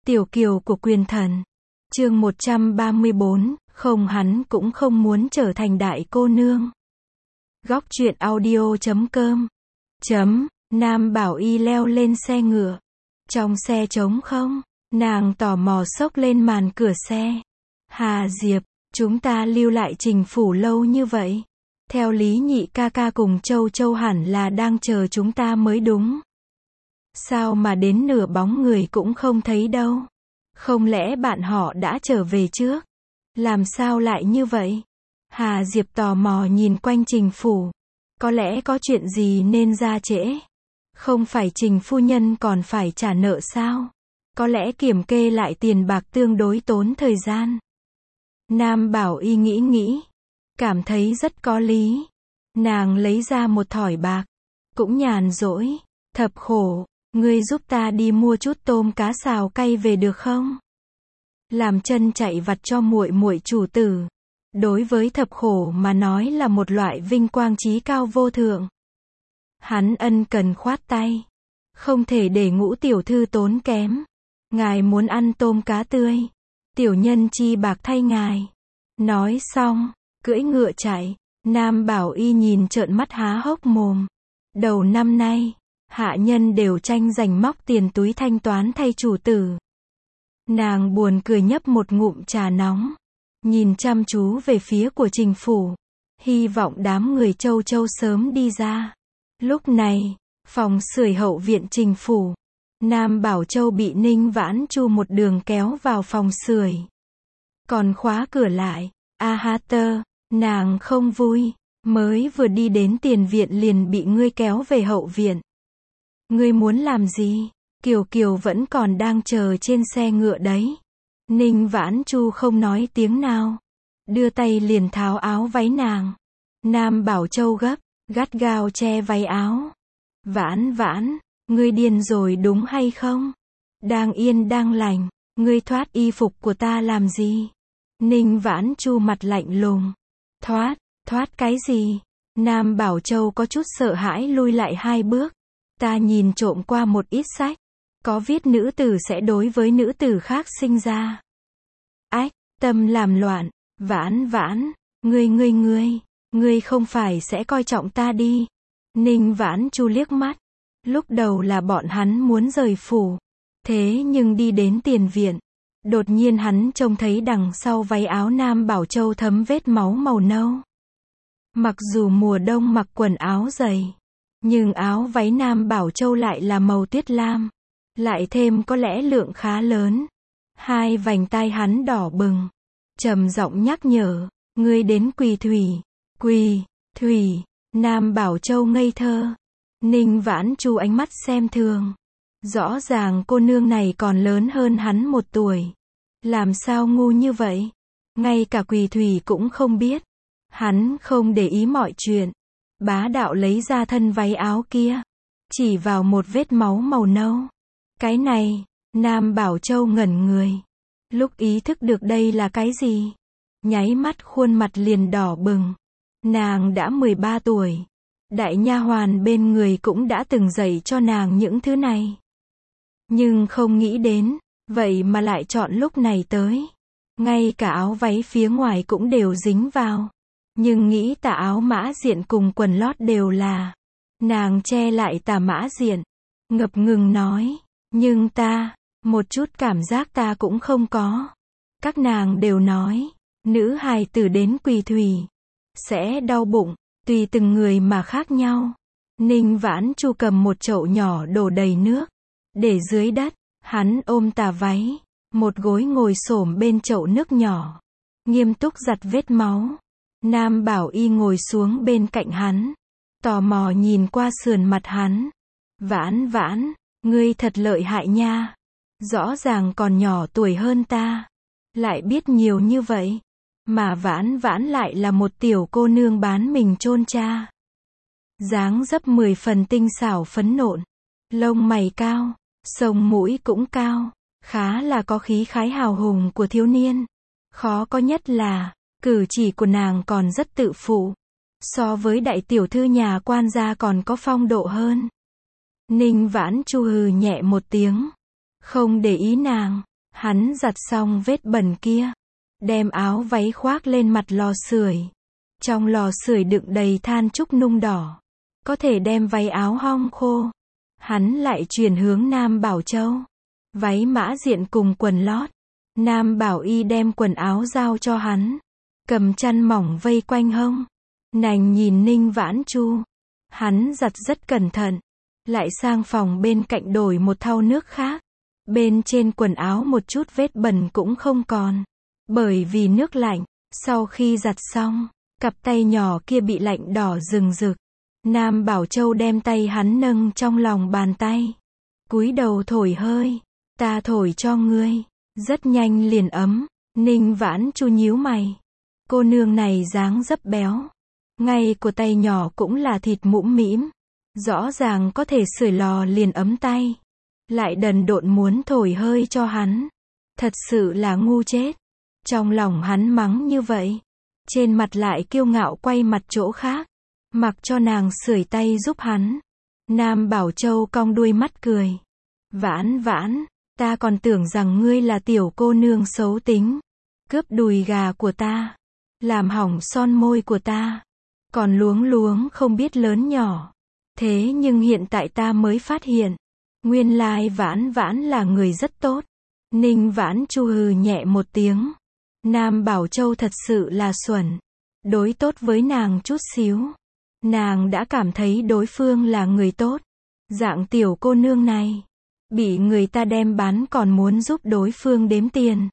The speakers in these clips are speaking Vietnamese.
Tiểu kiều của quyền thần. Chương 134, không hắn cũng không muốn trở thành đại cô nương. Góc truyện audio.com. Nam Bảo Y leo lên xe ngựa. Trong xe trống không, nàng tò mò xốc lên màn cửa xe. Hà Diệp, chúng ta lưu lại Trình phủ lâu như vậy. Theo lý Nhị ca ca cùng Châu Châu hẳn là đang chờ chúng ta mới đúng. Sao mà đến nửa bóng người cũng không thấy đâu? Không lẽ bạn họ đã trở về trước? Làm sao lại như vậy? Hà Diệp tò mò nhìn quanh Trình phủ. Có lẽ có chuyện gì nên ra trễ. Không phải Trình phu nhân còn phải trả nợ sao? Có lẽ kiểm kê lại tiền bạc tương đối tốn thời gian. Nam Bảo Y nghĩ, cảm thấy rất có lý. Nàng lấy ra một thỏi bạc, cũng nhàn rỗi. Thập khổ, ngươi giúp ta đi mua chút tôm cá xào cay về được không? Làm chân chạy vặt cho muội muội chủ tử. Đối với Thập khổ mà nói là một loại vinh quang chí cao vô thượng. Hắn ân cần khoát tay. Không thể để Ngũ tiểu thư tốn kém. Ngài muốn ăn tôm cá tươi. Tiểu nhân chi bạc thay ngài. Nói xong, cưỡi ngựa chạy. Nam Bảo Y nhìn trợn mắt há hốc mồm. Đầu năm nay, hạ nhân đều tranh giành móc tiền túi thanh toán thay chủ tử. Nàng buồn cười nhấp một ngụm trà nóng. Nhìn chăm chú về phía của Trình phủ. Hy vọng đám người Châu Châu sớm đi ra. Lúc này, phòng sưởi hậu viện Trình phủ. Nam Bảo Châu bị Ninh Vãn Chu một đường kéo vào phòng sưởi. Còn khóa cửa lại. A ha tơ, nàng không vui. Mới vừa đi đến tiền viện liền bị ngươi kéo về hậu viện. Ngươi muốn làm gì? Kiều Kiều vẫn còn đang chờ trên xe ngựa đấy. Ninh Vãn Chu không nói tiếng nào. Đưa tay liền tháo áo váy nàng. Nam Bảo Châu gắt gao che váy áo. Vãn, ngươi điên rồi đúng hay không? Đang yên đang lành, ngươi thoát y phục của ta làm gì? Ninh Vãn Chu mặt lạnh lùng. Thoát cái gì? Nam Bảo Châu có chút sợ hãi lui lại 2 bước. Ta nhìn trộm qua một ít sách. Có viết nữ tử sẽ đối với nữ tử khác sinh ra. Ách, tâm làm loạn. Vãn, ngươi không phải sẽ coi trọng ta đi. Ninh Vãn Chu liếc mắt. Lúc đầu là bọn hắn muốn rời phủ. Thế nhưng đi đến tiền viện. Đột nhiên hắn trông thấy đằng sau váy áo Nam Bảo Châu thấm vết máu màu nâu. Mặc dù mùa đông mặc quần áo dày. Nhưng áo váy Nam Bảo Châu lại là màu tuyết lam. Lại thêm có lẽ lượng khá lớn. 2 vành tai hắn đỏ bừng. Trầm giọng nhắc nhở. Ngươi đến quỳ thủy. Nam Bảo Châu ngây thơ. Ninh Vãn Chu ánh mắt xem thường. Rõ ràng cô nương này còn lớn hơn hắn 1 tuổi. Làm sao ngu như vậy? Ngay cả quỳ thủy cũng không biết. Hắn không để ý mọi chuyện. Bá đạo lấy ra thân váy áo kia. Chỉ vào một vết máu màu nâu. Cái này, Nam Bảo Châu ngẩn người. Lúc ý thức được đây là cái gì? Nháy mắt khuôn mặt liền đỏ bừng. Nàng đã 13 tuổi. Đại nha hoàn bên người cũng đã từng dạy cho nàng những thứ này. Nhưng không nghĩ đến, vậy mà lại chọn lúc này tới. Ngay cả áo váy phía ngoài cũng đều dính vào. Nhưng nghĩ tà áo mã diện cùng quần lót đều là. Nàng che lại tà mã diện. Ngập ngừng nói. Nhưng ta, một chút cảm giác ta cũng không có. Các nàng đều nói, nữ hài tử đến quỳ thủy sẽ đau bụng, tùy từng người mà khác nhau. Ninh Vãn Chu cầm một chậu nhỏ đổ đầy nước, để dưới đất, hắn ôm tà váy, một gối ngồi xổm bên chậu nước nhỏ, nghiêm túc giặt vết máu. Nam Bảo Y ngồi xuống bên cạnh hắn, tò mò nhìn qua sườn mặt hắn. Vãn, ngươi thật lợi hại nha. Rõ ràng còn nhỏ tuổi hơn ta. Lại biết nhiều như vậy. Mà Vãn lại là một tiểu cô nương bán mình chôn cha. Dáng dấp 10 phần tinh xảo phấn nộn. Lông mày cao. Sống mũi cũng cao. Khá là có khí khái hào hùng của thiếu niên. Khó có nhất là, cử chỉ của nàng còn rất tự phụ. So với đại tiểu thư nhà quan gia còn có phong độ hơn. Ninh Vãn Chu hừ nhẹ một tiếng. Không để ý nàng. Hắn giặt xong vết bẩn kia, đem áo váy khoác lên mặt lò sưởi. Trong lò sưởi đựng đầy than trúc nung đỏ, có thể đem váy áo hong khô. Hắn lại chuyển hướng Nam Bảo Châu. Váy mã diện cùng quần lót. Nam Bảo Y đem quần áo giao cho hắn, cầm chăn mỏng vây quanh hông. Nành nhìn Ninh Vãn Chu. Hắn giặt rất cẩn thận, lại sang phòng bên cạnh đổi một thau nước khác. Bên trên quần áo một chút vết bẩn cũng không còn, bởi vì nước lạnh. Sau khi giặt xong, cặp tay nhỏ kia bị lạnh đỏ rừng rực. Nam Bảo Châu đem tay hắn nâng trong lòng bàn tay, cúi đầu thổi hơi. Ta thổi cho ngươi. Rất nhanh liền ấm. Ninh Vãn Chu nhíu mày. Cô nương này dáng dấp béo, ngay của tay nhỏ cũng là thịt mũm mĩm, rõ ràng có thể sưởi lò liền ấm tay, lại đần độn muốn thổi hơi cho hắn. Thật sự là ngu chết. Trong lòng hắn mắng như vậy, trên mặt lại kiêu ngạo quay mặt chỗ khác, mặc cho nàng sưởi tay giúp hắn. Nam Bảo Châu cong đuôi mắt cười. Vãn Vãn, ta còn tưởng rằng ngươi là tiểu cô nương xấu tính, cướp đùi gà của ta, làm hỏng son môi của ta, còn luống luống không biết lớn nhỏ. Thế nhưng hiện tại ta mới phát hiện, nguyên lai Vãn Vãn là người rất tốt. Ninh Vãn Chu hừ nhẹ một tiếng. Nam Bảo Châu thật sự là xuẩn, đối tốt với nàng chút xíu, nàng đã cảm thấy đối phương là người tốt. Dạng tiểu cô nương này, bị người ta đem bán còn muốn giúp đối phương đếm tiền.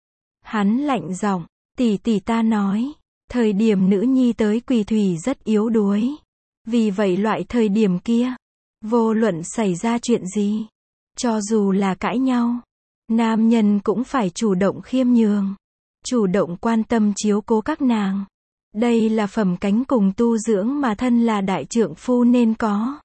Hắn lạnh giọng, tỷ tỷ ta nói, thời điểm nữ nhi tới Quỳ Thủy rất yếu đuối. Vì vậy loại thời điểm kia, vô luận xảy ra chuyện gì, cho dù là cãi nhau, nam nhân cũng phải chủ động khiêm nhường, chủ động quan tâm chiếu cố các nàng. Đây là phẩm cánh cùng tu dưỡng mà thân là đại trượng phu nên có.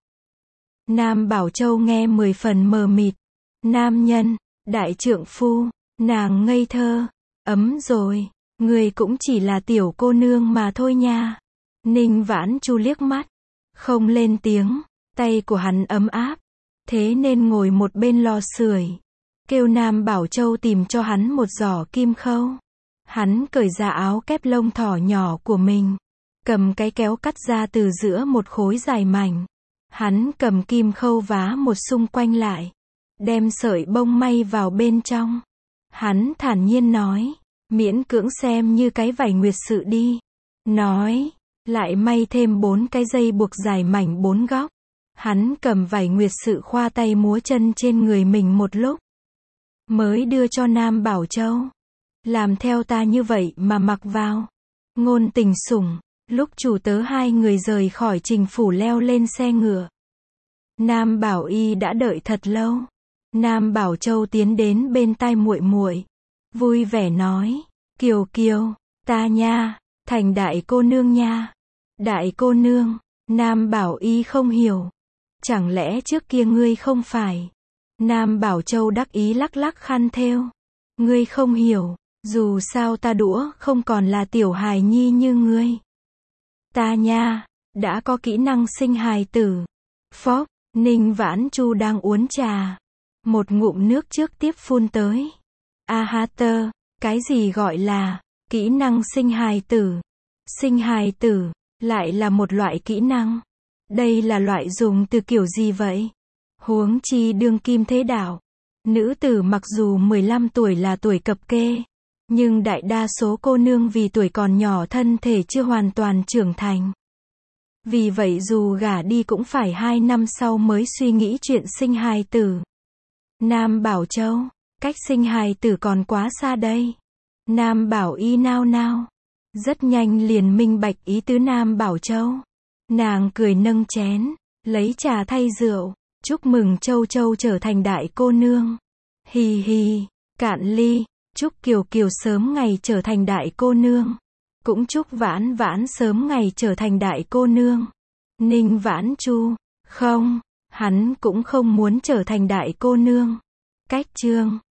Nam Bảo Châu nghe 10 phần mờ mịt. Nam nhân, đại trượng phu, nàng ngây thơ. Ấm rồi, người cũng chỉ là tiểu cô nương mà thôi nha. Ninh Vãn Chu liếc mắt, không lên tiếng. Tay của hắn ấm áp, thế nên ngồi một bên lò sưởi, kêu Nam Bảo Châu tìm cho hắn một giỏ kim khâu. Hắn cởi ra áo kép lông thỏ nhỏ của mình, cầm cái kéo cắt ra từ giữa một khối dài mảnh. Hắn cầm kim khâu vá một xung quanh lại, đem sợi bông may vào bên trong. Hắn thản nhiên nói, miễn cưỡng xem như cái vải nguyệt sự đi. Nói, lại may thêm 4 cái dây buộc dài mảnh 4 góc. Hắn cầm vải nguyệt sự khoa tay múa chân trên người mình một lúc, mới đưa cho Nam Bảo Châu. Làm theo ta như vậy mà mặc vào. Ngôn Tình Sủng. Lúc chủ tớ hai người rời khỏi Trình phủ leo lên xe ngựa, Nam Bảo Y đã đợi thật lâu. Nam Bảo Châu tiến đến bên tai muội muội, vui vẻ nói, Kiều Kiều, ta nha, thành đại cô nương nha. Đại cô nương. Nam Bảo Y không hiểu. Chẳng lẽ trước kia ngươi không phải? Nam Bảo Châu đắc ý lắc lắc khăn thêu. Ngươi không hiểu, dù sao ta đũa không còn là tiểu hài nhi như ngươi. Ta nha, đã có kỹ năng sinh hài tử. Phốc, Ninh Vãn Chu đang uống trà, một ngụm nước trước tiếp phun tới. A ha tơ, cái gì gọi là kỹ năng sinh hài tử? Sinh hài tử lại là một loại kỹ năng. Đây là loại dùng từ kiểu gì vậy? Huống chi đương kim thế đạo, nữ tử mặc dù 15 tuổi là tuổi cập kê, nhưng đại đa số cô nương vì tuổi còn nhỏ thân thể chưa hoàn toàn trưởng thành. Vì vậy dù gả đi cũng phải 2 năm sau mới suy nghĩ chuyện sinh hài tử. Nam Bảo Châu, cách sinh hài tử còn quá xa đây. Nam Bảo Y nao nao, rất nhanh liền minh bạch ý tứ Nam Bảo Châu. Nàng cười nâng chén, lấy trà thay rượu, chúc mừng Châu Châu trở thành đại cô nương. Hì hì, cạn ly, chúc Kiều Kiều sớm ngày trở thành đại cô nương. Cũng chúc Vãn Vãn sớm ngày trở thành đại cô nương. Ninh Vãn Chu, không, hắn cũng không muốn trở thành đại cô nương. Cách chương